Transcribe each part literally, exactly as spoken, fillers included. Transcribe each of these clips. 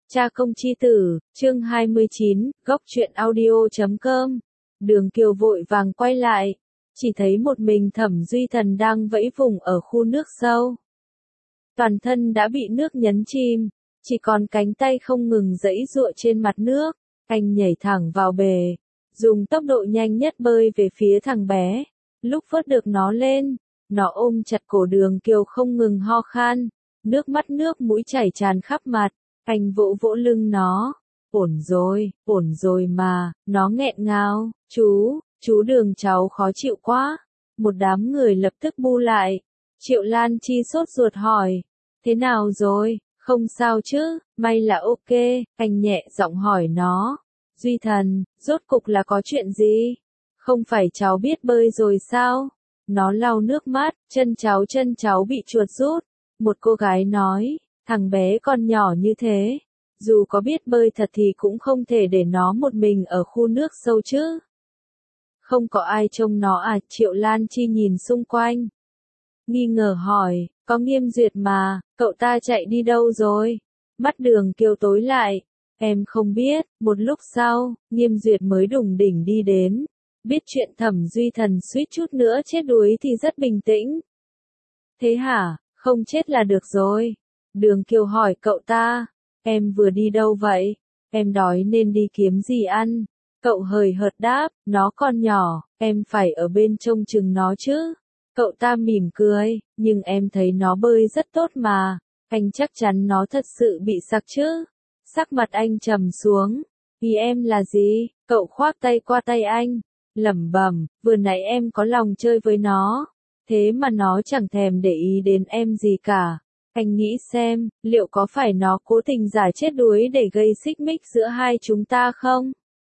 Cha công chi tử, chương hai mươi chín, góc truyện audio chấm com. Đường Kiều vội vàng quay lại, chỉ thấy một mình Thẩm Duy Thần đang vẫy vùng ở khu nước sâu. Toàn thân đã bị nước nhấn chìm, chỉ còn cánh tay không ngừng giãy giụa trên mặt nước. Anh nhảy thẳng vào bể, dùng tốc độ nhanh nhất bơi về phía thằng bé. Lúc vớt được nó lên, nó ôm chặt cổ Đường Kiều không ngừng ho khan, nước mắt nước mũi chảy tràn khắp mặt. Anh vỗ vỗ lưng nó, ổn rồi, ổn rồi mà, nó nghẹn ngào, chú, chú Đường cháu khó chịu quá. Một đám người lập tức bu lại. Triệu Lan Chi sốt ruột hỏi, thế nào rồi, không sao chứ, may là ok, anh nhẹ giọng hỏi nó. Duy Thần, rốt cục là có chuyện gì? Không phải cháu biết bơi rồi sao? Nó lau nước mắt, chân cháu chân cháu bị chuột rút. Một cô gái nói, thằng bé còn nhỏ như thế, dù có biết bơi thật thì cũng không thể để nó một mình ở khu nước sâu chứ. Không có ai trông nó à? Triệu Lan Chi nhìn xung quanh, nghi ngờ hỏi, có Nghiêm Duyệt mà, cậu ta chạy đi đâu rồi? Mắt Đường Kiều tối lại, em không biết. Một lúc sau, Nghiêm Duyệt mới đùng đỉnh đi đến, biết chuyện Thẩm Duy Thần suýt chút nữa chết đuối thì rất bình tĩnh. Thế hả, không chết là được rồi. Đường Kiều hỏi cậu ta, em vừa đi đâu vậy? Em đói nên đi kiếm gì ăn. Cậu hời hợt đáp, nó còn nhỏ, em phải ở bên trông chừng nó chứ. Cậu ta mỉm cười, nhưng em thấy nó bơi rất tốt mà, anh chắc chắn nó thật sự bị sặc chứ. Sắc mặt anh trầm xuống, vì em là gì? Cậu khoác tay qua tay anh, lẩm bẩm, vừa nãy em có lòng chơi với nó, thế mà nó chẳng thèm để ý đến em gì cả. Anh nghĩ xem, liệu có phải nó cố tình giả chết đuối để gây xích mích giữa hai chúng ta không?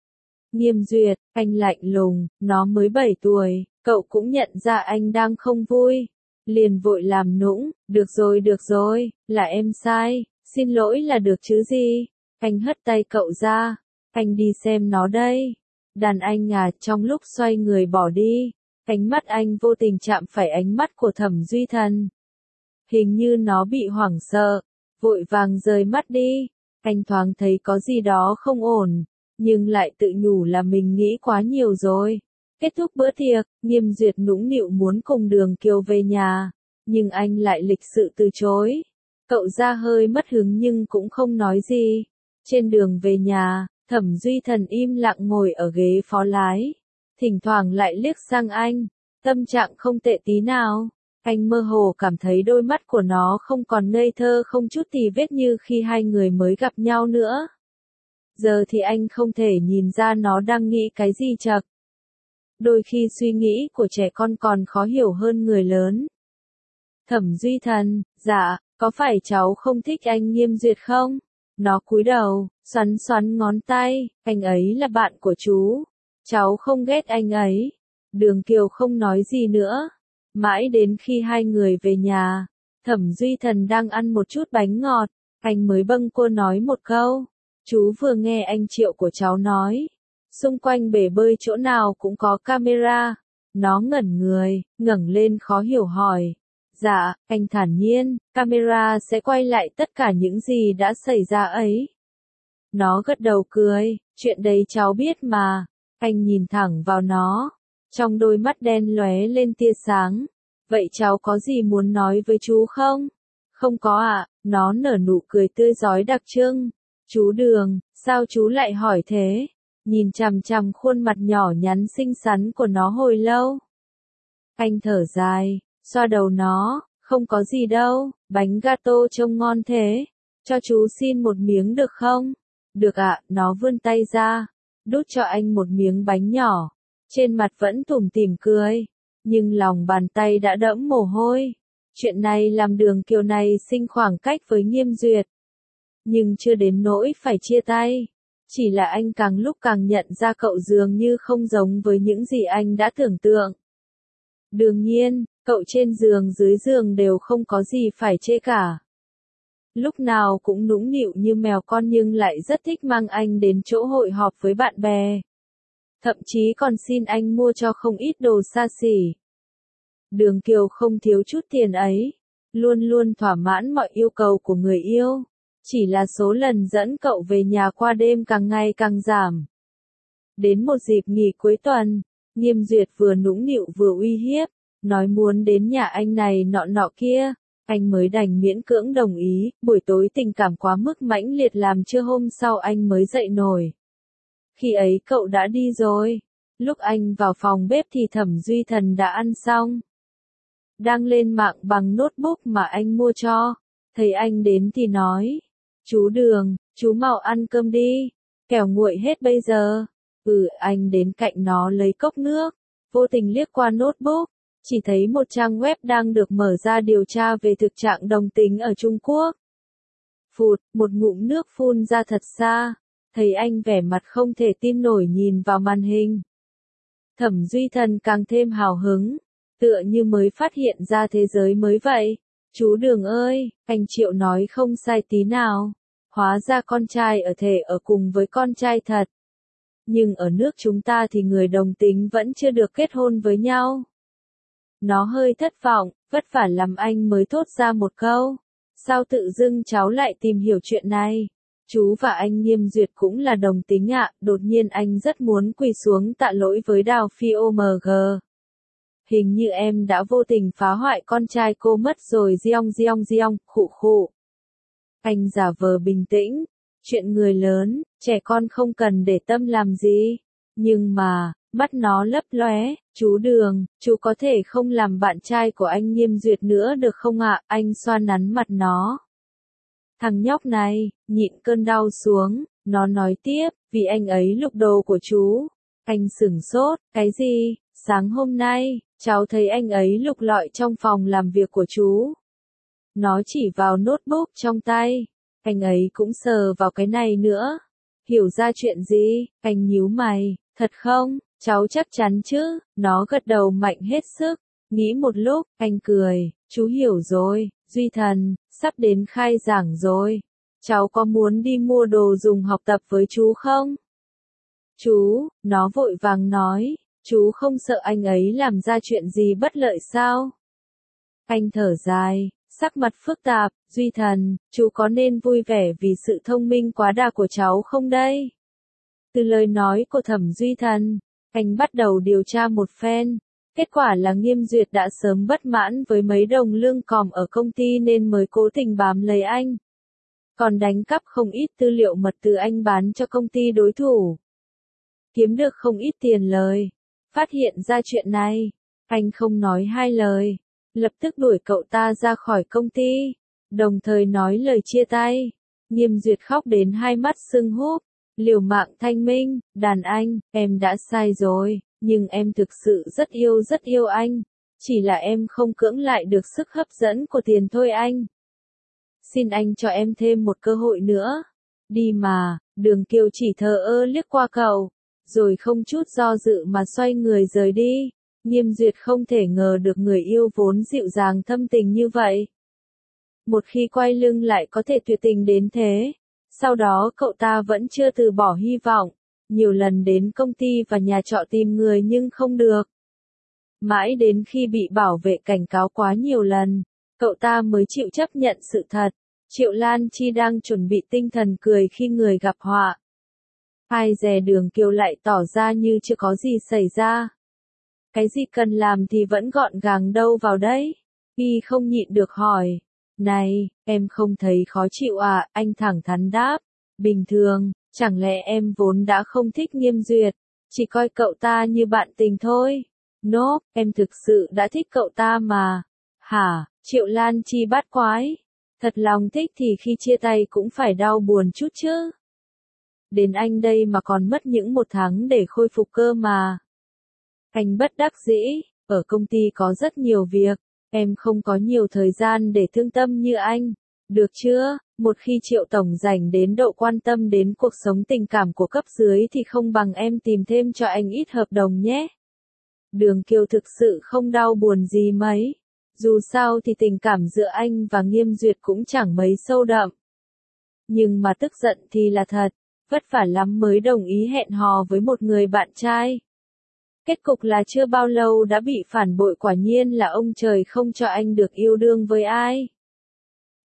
Nghiêm Duyệt, anh lạnh lùng, nó mới bảy tuổi, cậu cũng nhận ra anh đang không vui. Liền vội làm nũng, được rồi được rồi, là em sai, xin lỗi là được chứ gì. Anh hất tay cậu ra, anh đi xem nó đây. Đàn anh à, trong lúc xoay người bỏ đi, ánh mắt anh vô tình chạm phải ánh mắt của Thẩm Duy Thần. Hình như nó bị hoảng sợ, vội vàng rời mắt đi. Anh thoáng thấy có gì đó không ổn, nhưng lại tự nhủ là mình nghĩ quá nhiều rồi. Kết thúc bữa tiệc, Nghiêm Duyệt nũng nịu muốn cùng Đường Kiều về nhà, nhưng anh lại lịch sự từ chối. Cậu ra hơi mất hứng nhưng cũng không nói gì. Trên đường về nhà, Thẩm Duy Thần im lặng ngồi ở ghế phó lái, thỉnh thoảng lại liếc sang anh, tâm trạng không tệ tí nào. Anh mơ hồ cảm thấy đôi mắt của nó không còn ngây thơ không chút tì vết như khi hai người mới gặp nhau nữa. Giờ thì anh không thể nhìn ra nó đang nghĩ cái gì chậc. Đôi khi suy nghĩ của trẻ con còn khó hiểu hơn người lớn. Thẩm Duy Thần, dạ, có phải cháu không thích anh Nghiêm Duyệt không? Nó cúi đầu, xoắn xoắn ngón tay, anh ấy là bạn của chú. Cháu không ghét anh ấy. Đường Kiều không nói gì nữa. Mãi đến khi hai người về nhà, Thẩm Duy Thần đang ăn một chút bánh ngọt, anh mới bâng quơ nói một câu. Chú vừa nghe anh Triệu của cháu nói, xung quanh bể bơi chỗ nào cũng có camera. Nó ngẩn người, ngẩng lên khó hiểu hỏi. Dạ, anh thản nhiên, camera sẽ quay lại tất cả những gì đã xảy ra ấy. Nó gật đầu cười, chuyện đấy cháu biết mà. Anh nhìn thẳng vào nó, trong đôi mắt đen lóe lên tia sáng. Vậy cháu có gì muốn nói với chú không? Không có ạ, à, nó nở nụ cười tươi rói đặc trưng. Chú Đường, sao chú lại hỏi thế? Nhìn chằm chằm khuôn mặt nhỏ nhắn xinh xắn của nó hồi lâu. Anh thở dài, xoa đầu nó, không có gì đâu, bánh gato trông ngon thế. Cho chú xin một miếng được không? Được ạ, à, nó vươn tay ra, đút cho anh một miếng bánh nhỏ. Trên mặt vẫn tủm tỉm cười, nhưng lòng bàn tay đã đẫm mồ hôi. Chuyện này làm Đường Kiều này sinh khoảng cách với Nghiêm Duyệt. Nhưng chưa đến nỗi phải chia tay. Chỉ là anh càng lúc càng nhận ra cậu dường như không giống với những gì anh đã tưởng tượng. Đương nhiên, cậu trên giường dưới giường đều không có gì phải chê cả. Lúc nào cũng nũng nịu như mèo con nhưng lại rất thích mang anh đến chỗ hội họp với bạn bè. Thậm chí còn xin anh mua cho không ít đồ xa xỉ. Đường Kiều không thiếu chút tiền ấy, luôn luôn thỏa mãn mọi yêu cầu của người yêu. Chỉ là số lần dẫn cậu về nhà qua đêm càng ngày càng giảm. Đến một dịp nghỉ cuối tuần, Nghiêm Duyệt vừa nũng nịu vừa uy hiếp, nói muốn đến nhà anh này nọ nọ kia, anh mới đành miễn cưỡng đồng ý, buổi tối tình cảm quá mức mãnh liệt làm trưa hôm sau anh mới dậy nổi. Khi ấy cậu đã đi rồi, lúc anh vào phòng bếp thì Thẩm Duy Thần đã ăn xong. Đang lên mạng bằng notebook mà anh mua cho, thấy anh đến thì nói, chú Đường, chú mau ăn cơm đi, kẻo nguội hết bây giờ. Ừ, anh đến cạnh nó lấy cốc nước, vô tình liếc qua notebook, chỉ thấy một trang web đang được mở ra điều tra về thực trạng đồng tính ở Trung Quốc. Phụt, một ngụm nước phun ra thật xa, thấy anh vẻ mặt không thể tin nổi nhìn vào màn hình. Thẩm Duy Thần càng thêm hào hứng, tựa như mới phát hiện ra thế giới mới vậy. Chú Đường ơi, anh Triệu nói không sai tí nào, hóa ra con trai ở thể ở cùng với con trai thật. Nhưng ở nước chúng ta thì người đồng tính vẫn chưa được kết hôn với nhau. Nó hơi thất vọng, vất vả lắm anh mới thốt ra một câu. Sao tự dưng cháu lại tìm hiểu chuyện này? Chú và anh Nghiêm Duyệt cũng là đồng tính ạ, đột nhiên anh rất muốn quỳ xuống tạ lỗi với Đào Phi ô em giê. Hình như em đã vô tình phá hoại con trai cô mất rồi giong giong giong, khụ khụ. Anh giả vờ bình tĩnh, chuyện người lớn, trẻ con không cần để tâm làm gì. Nhưng mà, mắt nó lấp lóe, chú Đường, chú có thể không làm bạn trai của anh Nghiêm Duyệt nữa được không ạ? Anh xoa nắn mặt nó. Thằng nhóc này, nhịn cơn đau xuống, nó nói tiếp, vì anh ấy lục đồ của chú. Anh sửng sốt, cái gì? Sáng hôm nay, cháu thấy anh ấy lục lọi trong phòng làm việc của chú. Nó chỉ vào notebook trong tay. Anh ấy cũng sờ vào cái này nữa. Hiểu ra chuyện gì? Anh nhíu mày, thật không? Cháu chắc chắn chứ? Nó gật đầu mạnh hết sức. Nghĩ một lúc, anh cười, chú hiểu rồi, Duy Thần, sắp đến khai giảng rồi. Cháu có muốn đi mua đồ dùng học tập với chú không? Chú, nó vội vàng nói, chú không sợ anh ấy làm ra chuyện gì bất lợi sao? Anh thở dài, sắc mặt phức tạp, Duy Thần, chú có nên vui vẻ vì sự thông minh quá đà của cháu không đây? Từ lời nói của Thẩm Duy Thần, anh bắt đầu điều tra một phen. Kết quả là Nghiêm Duyệt đã sớm bất mãn với mấy đồng lương còm ở công ty nên mới cố tình bám lấy anh. Còn đánh cắp không ít tư liệu mật từ anh bán cho công ty đối thủ. Kiếm được không ít tiền lời. Phát hiện ra chuyện này, anh không nói hai lời, lập tức đuổi cậu ta ra khỏi công ty, đồng thời nói lời chia tay. Nghiêm Duyệt khóc đến hai mắt sưng húp, liều mạng thanh minh, đàn anh, em đã sai rồi, nhưng em thực sự rất yêu rất yêu anh, chỉ là em không cưỡng lại được sức hấp dẫn của tiền thôi anh. Xin anh cho em thêm một cơ hội nữa. Đi mà, Đường Kiều chỉ thờ ơ liếc qua cậu, rồi không chút do dự mà xoay người rời đi. Nghiêm Duyệt không thể ngờ được người yêu vốn dịu dàng thâm tình như vậy. Một khi quay lưng lại có thể tuyệt tình đến thế. Sau đó cậu ta vẫn chưa từ bỏ hy vọng. Nhiều lần đến công ty và nhà trọ tìm người nhưng không được. Mãi đến khi bị bảo vệ cảnh cáo quá nhiều lần, cậu ta mới chịu chấp nhận sự thật. Triệu Lan Chi đang chuẩn bị tinh thần cười khi người gặp họa. Ai dè Đường Kiều lại tỏ ra như chưa có gì xảy ra. Cái gì cần làm thì vẫn gọn gàng đâu vào đấy. Y không nhịn được hỏi. Này, em không thấy khó chịu à? Anh thẳng thắn đáp. Bình thường, chẳng lẽ em vốn đã không thích Nghiêm Duyệt, chỉ coi cậu ta như bạn tình thôi. Nốt, em thực sự đã thích cậu ta mà. Hả? Triệu Lan Chi bát quái. Thật lòng thích thì khi chia tay cũng phải đau buồn chút chứ. Đến anh đây mà còn mất những một tháng để khôi phục cơ mà. Anh bất đắc dĩ, ở công ty có rất nhiều việc, em không có nhiều thời gian để thương tâm như anh. Được chưa? Một khi Triệu Tổng rảnh đến độ quan tâm đến cuộc sống tình cảm của cấp dưới thì không bằng em tìm thêm cho anh ít hợp đồng nhé. Đường Kiều thực sự không đau buồn gì mấy. Dù sao thì tình cảm giữa anh và Nghiêm Duyệt cũng chẳng mấy sâu đậm. Nhưng mà tức giận thì là thật, vất vả lắm mới đồng ý hẹn hò với một người bạn trai. Kết cục là chưa bao lâu đã bị phản bội, quả nhiên là ông trời không cho anh được yêu đương với ai.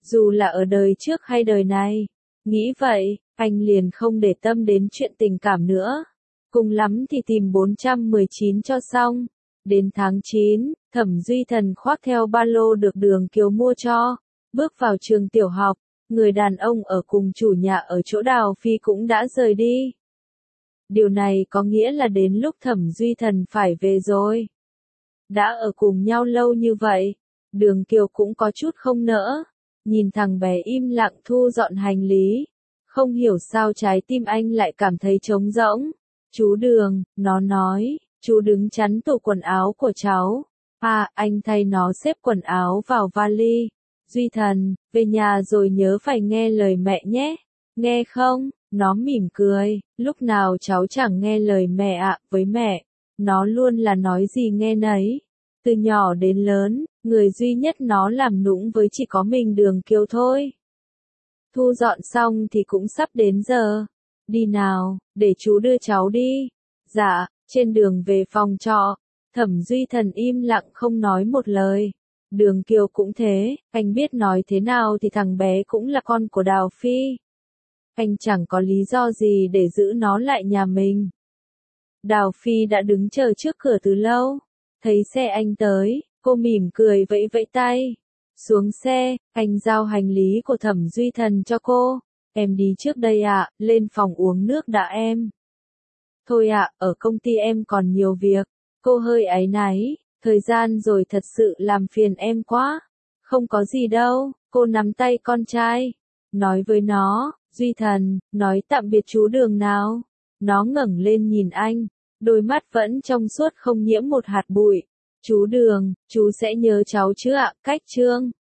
dù là ở đời trước hay đời này. Nghĩ vậy, anh liền không để tâm đến chuyện tình cảm nữa. Cùng lắm thì tìm bốn trăm mười chín cho xong. Đến tháng chín, Thẩm Duy Thần khoác theo ba lô được Đường Kiều mua cho, bước vào trường tiểu học, người đàn ông ở cùng chủ nhà ở chỗ Đào Phi cũng đã rời đi. Điều này có nghĩa là đến lúc Thẩm Duy Thần phải về rồi. Đã ở cùng nhau lâu như vậy, Đường Kiều cũng có chút không nỡ, nhìn thằng bé im lặng thu dọn hành lý, không hiểu sao trái tim anh lại cảm thấy trống rỗng. Chú Đường, nó nói, chú đứng chắn tủ quần áo của cháu. À, anh thay nó xếp quần áo vào vali. Duy Thần, về nhà rồi nhớ phải nghe lời mẹ nhé. Nghe không? Nó mỉm cười, lúc nào cháu chẳng nghe lời mẹ ạ, với mẹ, nó luôn là nói gì nghe nấy. Từ nhỏ đến lớn, người duy nhất nó làm nũng với chỉ có mình Đường Kiều thôi. Thu dọn xong thì cũng sắp đến giờ. Đi nào, để chú đưa cháu đi. Dạ, trên đường về phòng trọ, Thẩm Duy Thần im lặng không nói một lời. Đường Kiều cũng thế, anh biết nói thế nào thì thằng bé cũng là con của Đào Phi. Anh chẳng có lý do gì để giữ nó lại nhà mình. Đào Phi đã đứng chờ trước cửa từ lâu. Thấy xe anh tới, cô mỉm cười vẫy vẫy tay. Xuống xe, anh giao hành lý của Thẩm Duy Thần cho cô. Em đi trước đây ạ, lên phòng uống nước đã em. Thôi ạ, ở công ty em còn nhiều việc. Cô hơi áy náy, thời gian rồi thật sự làm phiền em quá. Không có gì đâu, cô nắm tay con trai. Nói với nó, Duy Thần, nói tạm biệt chú Đường nào. Nó ngẩng lên nhìn anh, đôi mắt vẫn trong suốt không nhiễm một hạt bụi. Chú Đường, chú sẽ nhớ cháu chứ ạ, cách Trương.